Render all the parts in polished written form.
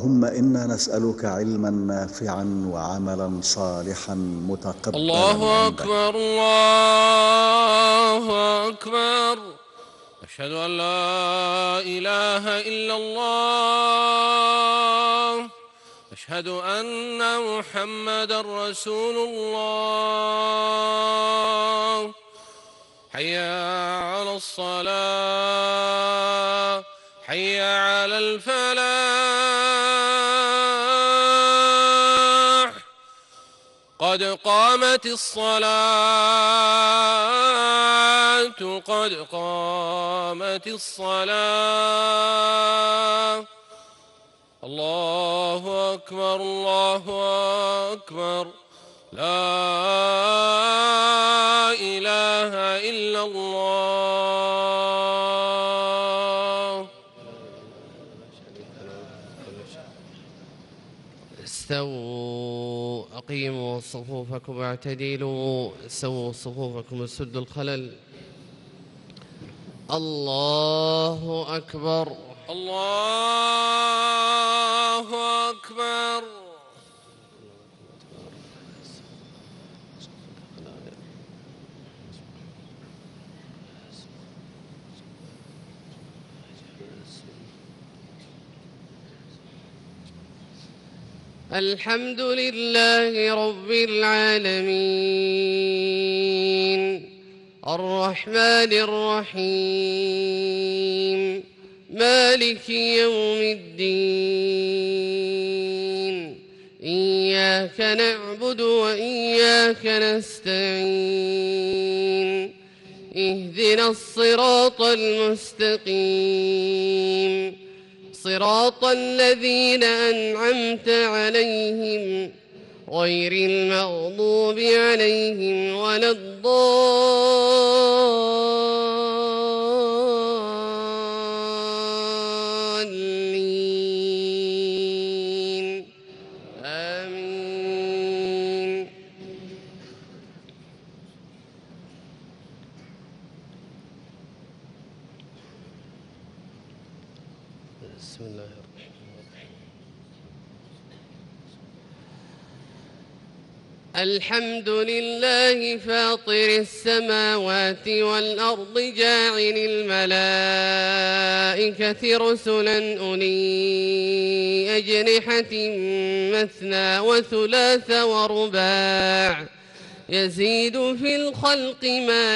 اللهم إنا نسألك علما نافعا وعملا صالحا متقبلا الله عندك. أكبر الله أكبر. أشهد أن لا إله إلا الله. أشهد أن محمدا رسول الله. حي على الصلاة، حي على الفلاح، قد قامت الصلاة، قد قامت الصلاة. الله أكبر الله أكبر. لا إله إلا الله. استووا، أقيموا صفوفكم واعتدلوا، سووا صفوفكم وسدوا الخلل. الله أكبر الله أكبر. الحمد لله رب العالمين، الرحمن الرحيم، مالك يوم الدين. إياك نعبد وإياك نستعين. اهدنا الصراط المستقيم، صراط الذين أنعمت عليهم غير المغضوب عليهم ولا الضالين. آمين. بسم الله الرحمن الرحيم. الحمد لله فاطر السماوات والأرض، جاعل الملائكة رسلا أولي أجنحة مثنى وثلاث ورباع، يزيد في الخلق ما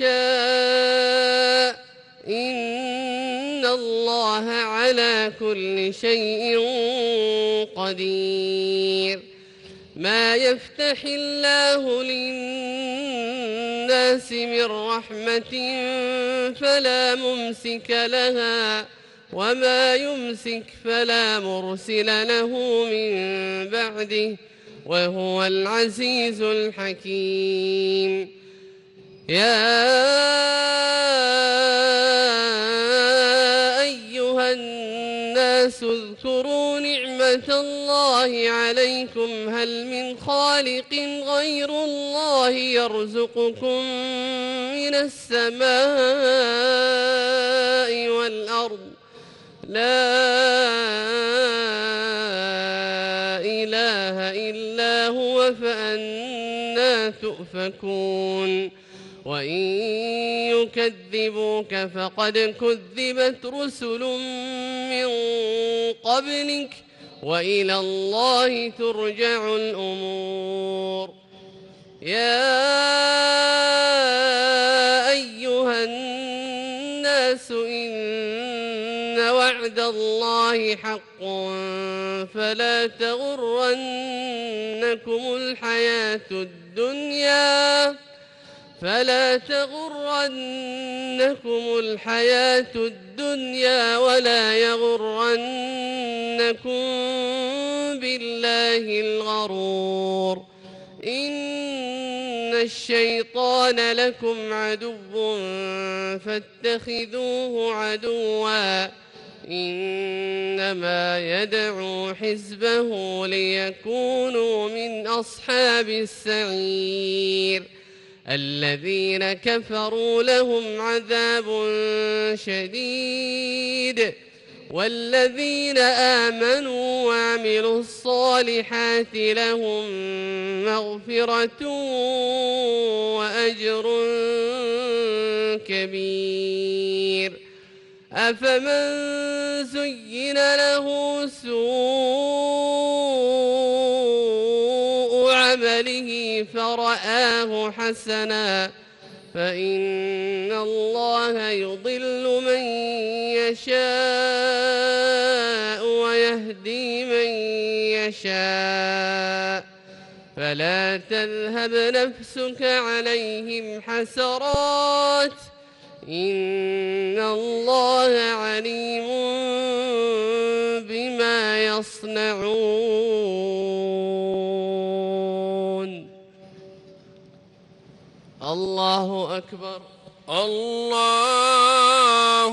يشاء، إن الله على كل شيء قدير. ما يفتح الله للناس من رحمة فلا ممسك لها، وما يمسك فلا مرسل له من بعده، وهو العزيز الحكيم. يا أيها الناس اذكروا نعمة الله عليكم، هل من خالق غير الله يرزقكم من السماء والأرض؟ لا إله إلا هو، فأنى تؤفكون؟ وإن يكذبوك فقد كذبت رسل من قبلك، وإلى الله ترجع الأمور. يا أيها الناس إن وعد الله حق، فلا تغرنكم الحياة الدنيا ولا يغرنكم بالله الغرور. إن الشيطان لكم عدو فاتخذوه عدوا، إنما يدعو حزبه ليكونوا من أصحاب السعير. الذين كفروا لهم عذاب شديد والذين آمنوا وعملوا الصالحات لهم مغفرة وأجر كبير. أفمن زين له سوء عمله فرآه حسنا فإن الله يضل من يشاء ويهدي من يشاء فلا تذهب نفسك عليهم حسرات إن الله عليم بما يصنعون. الله أكبر. الله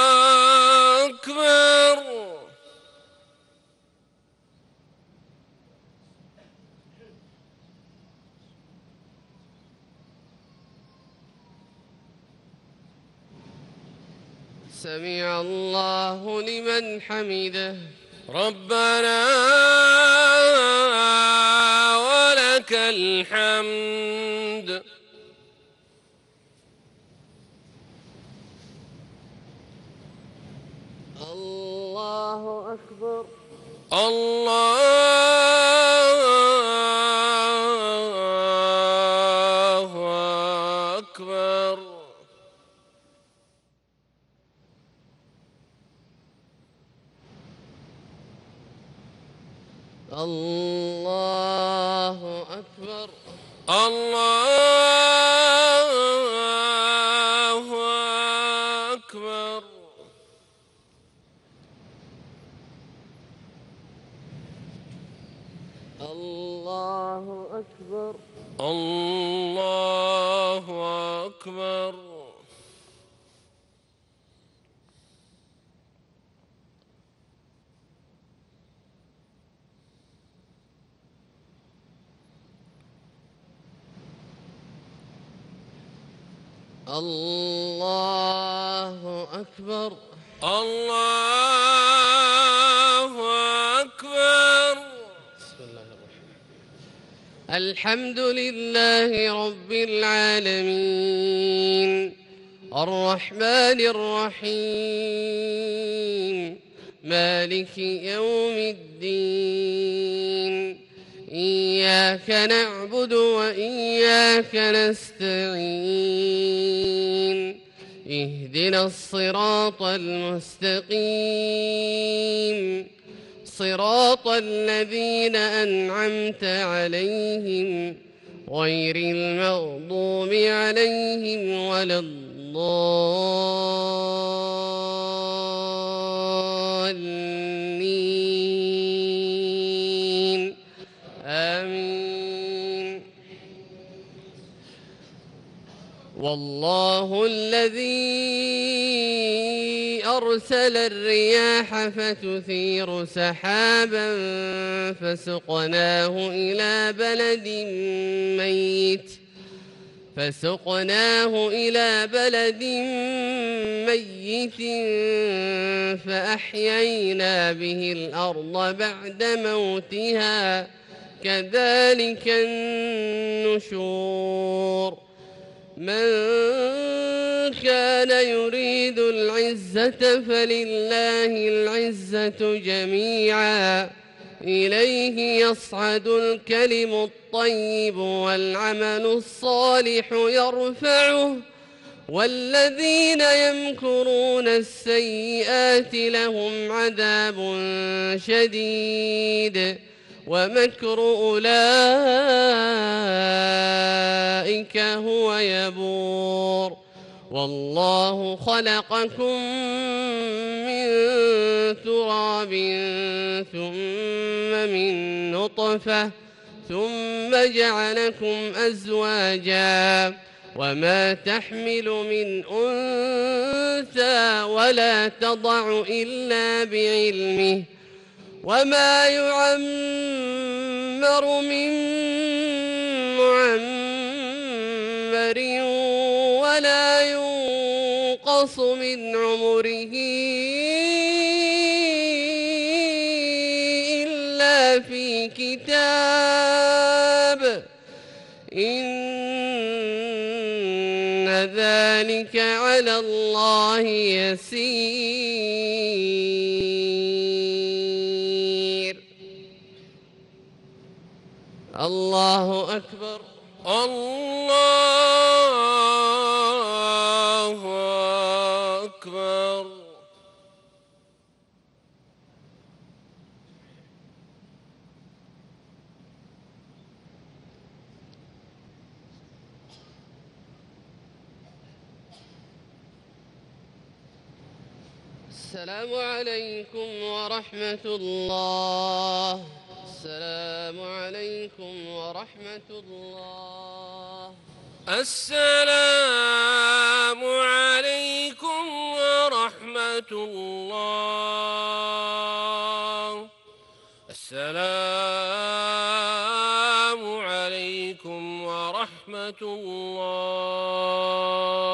أكبر. سمع الله لمن حمده. ربنا ولك الحمد. الله أكبر. الله أكبر. الله أكبر. الله أكبر. الله أكبر. الله أكبر. الله أكبر. الله أكبر. بسم الله الرحمن الرحيم. الحمد لله رب العالمين الرحمن الرحيم مالك يوم الدين إياك نعبد وإياك نستعين اهدنا الصراط المستقيم صراط الذين أنعمت عليهم غير المغضوب عليهم ولا الضالين آمين. والله الذي أرسل الرياح فتثير سحابا فسقناه إلى بلد ميت فأحيينا به الأرض بعد موتها كذلك النشور. من كان يريد العزة فلله العزة جميعا إليه يصعد الكلم الطيب والعمل الصالح يرفعه والذين يمكرون السيئات لهم عذاب شديد ومكر أولئك هو يبور. والله خلقكم من تراب ثم من نطفة ثم جعلكم أزواجا وما تحمل من أنثى ولا تضع إلا بعلمه وما يعمر من معمر ولا ينقص من عمره إلا في كتاب إن ذلك على الله يسير. الله أكبر. الله أكبر. السلام عليكم ورحمة الله. السلام عليكم ورحمة الله. السلام عليكم ورحمة الله. السلام عليكم ورحمة الله.